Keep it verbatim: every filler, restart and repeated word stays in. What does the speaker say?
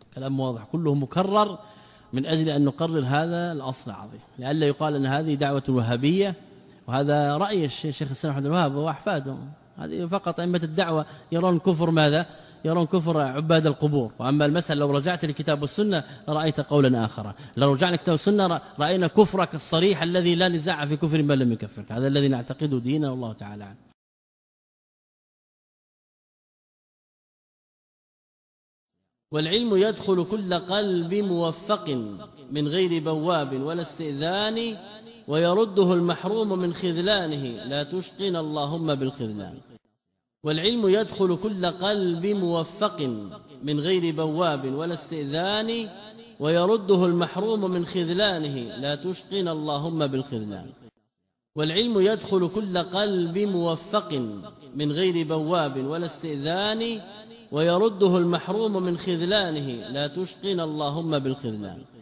كلام واضح كله مكرر من أجل أن نقرر هذا الأصل العظيم، لئلا يقال أن هذه دعوة وهابية، وهذا رأي الشيخ الإسلام محمد بن الوهاب وأحفاده. هذه فقط أئمة الدعوة يرون كفر ماذا؟ يرون كفر عباد القبور. وأما المسألة لو رجعت لكتاب السنة رأيت قولا آخر، لو رجعنا لكتاب السنة رأينا كفرك الصريح الذي لا نزاع في كفر ما لم يكفرك. هذا الذي نعتقده دينا والله تعالى عنه. والعلم يدخل كل قلب موفق من غير بواب ولا استئذان، ويرده المحروم من خذلانه، لا تشقنا اللهم بالخذلان. والعلم يدخل كل قلب موفق من غير بواب ولا استئذان، ويرده المحروم من خذلانه، لا تشقنا اللهم بالخذلان. والعلم يدخل كل قلب موفق من غير بواب ولا استئذان، ويرده المحروم من خذلانه، لا تشقنا اللهم بالخذلان.